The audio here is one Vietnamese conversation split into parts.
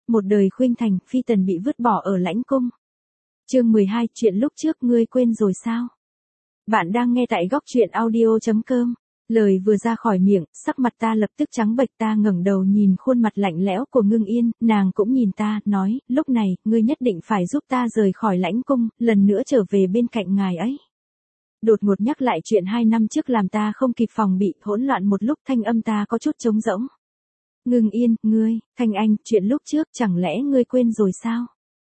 một đời khuynh thành, phi tần bị vứt bỏ ở lãnh cung. Chương 12, chuyện lúc trước ngươi quên rồi sao? Bạn đang nghe tại góc truyện audio.com. Lời vừa ra khỏi miệng, sắc mặt ta lập tức trắng bệch, ta ngẩng đầu nhìn khuôn mặt lạnh lẽo của Ngưng Yên, nàng cũng nhìn ta, nói, lúc này, ngươi nhất định phải giúp ta rời khỏi lãnh cung, lần nữa trở về bên cạnh ngài ấy. Đột ngột nhắc lại chuyện 2 năm trước làm ta không kịp phòng bị, hỗn loạn một lúc, thanh âm ta có chút trống rỗng. Ngưng Yên, ngươi, Thanh Anh, chuyện lúc trước chẳng lẽ ngươi quên rồi sao?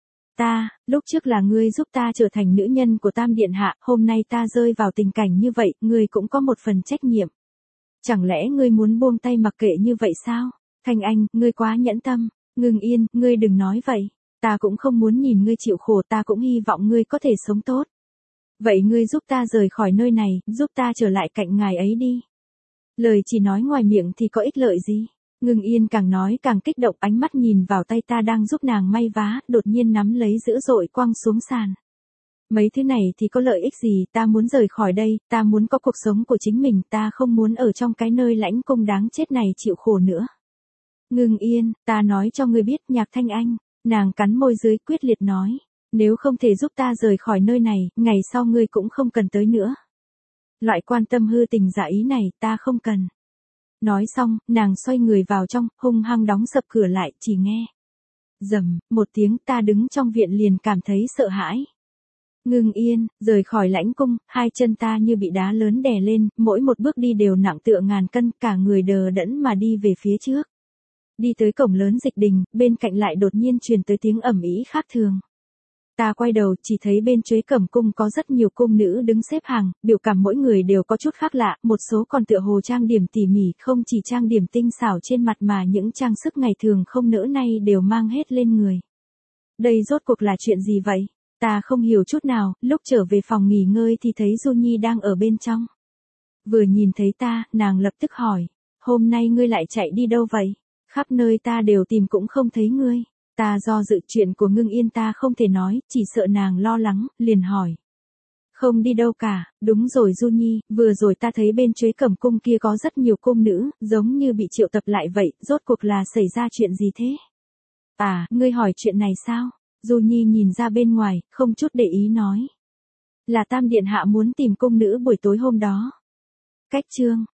Lúc trước là ngươi giúp ta trở thành nữ nhân của Tam Điện Hạ, hôm nay ta rơi vào tình cảnh như vậy, ngươi cũng có một phần trách nhiệm. Chẳng lẽ ngươi muốn buông tay mặc kệ như vậy sao? Thanh Anh, ngươi quá nhẫn tâm. Ngưng Yên, ngươi đừng nói vậy. Ta cũng không muốn nhìn ngươi chịu khổ, ta cũng hy vọng ngươi có thể sống tốt. Vậy ngươi giúp ta rời khỏi nơi này, giúp ta trở lại cạnh ngài ấy đi. Lời chỉ nói ngoài miệng thì có ích lợi gì? Ngưng Yên càng nói càng kích động, ánh mắt nhìn vào tay ta đang giúp nàng may vá, đột nhiên nắm lấy dữ dội quăng xuống sàn. Mấy thứ này thì có lợi ích gì, ta muốn rời khỏi đây, ta muốn có cuộc sống của chính mình, ta không muốn ở trong cái nơi lãnh cung đáng chết này chịu khổ nữa. Ngưng Yên, ta nói cho ngươi biết, Nhạc Thanh Anh, nàng cắn môi dưới quyết liệt nói, nếu không thể giúp ta rời khỏi nơi này, ngày sau ngươi cũng không cần tới nữa. Loại quan tâm hư tình giả ý này, ta không cần. Nói xong, nàng xoay người vào trong, hung hăng đóng sập cửa lại, chỉ nghe rầm một tiếng, ta đứng trong viện liền cảm thấy sợ hãi. Ngưng Yên, rời khỏi lãnh cung, hai chân ta như bị đá lớn đè lên, mỗi một bước đi đều nặng tựa ngàn cân, cả người đờ đẫn mà đi về phía trước. Đi tới cổng lớn Dịch Đình, bên cạnh lại đột nhiên truyền tới tiếng ầm ĩ khác thường. Ta quay đầu, chỉ thấy bên Chuế Cẩm cung có rất nhiều cung nữ đứng xếp hàng, biểu cảm mỗi người đều có chút khác lạ, một số còn tựa hồ trang điểm tỉ mỉ, không chỉ trang điểm tinh xảo trên mặt mà những trang sức ngày thường không nỡ nay đều mang hết lên người. Đây rốt cuộc là chuyện gì vậy? Ta không hiểu chút nào, lúc trở về phòng nghỉ ngơi thì thấy Du Nhi đang ở bên trong. Vừa nhìn thấy ta, nàng lập tức hỏi, hôm nay ngươi lại chạy đi đâu vậy? Khắp nơi ta đều tìm cũng không thấy ngươi. Ta do dự, chuyện của Ngưng Yên ta không thể nói, chỉ sợ nàng lo lắng, liền hỏi. Không đi đâu cả, đúng rồi Du Nhi, vừa rồi ta thấy bên Chuế Cẩm cung kia có rất nhiều cung nữ, giống như bị triệu tập lại vậy, rốt cuộc là xảy ra chuyện gì thế? À, ngươi hỏi chuyện này sao? Du Nhi nhìn ra bên ngoài, không chút để ý nói. Là Tam Điện Hạ muốn tìm cung nữ buổi tối hôm đó. Cách chương.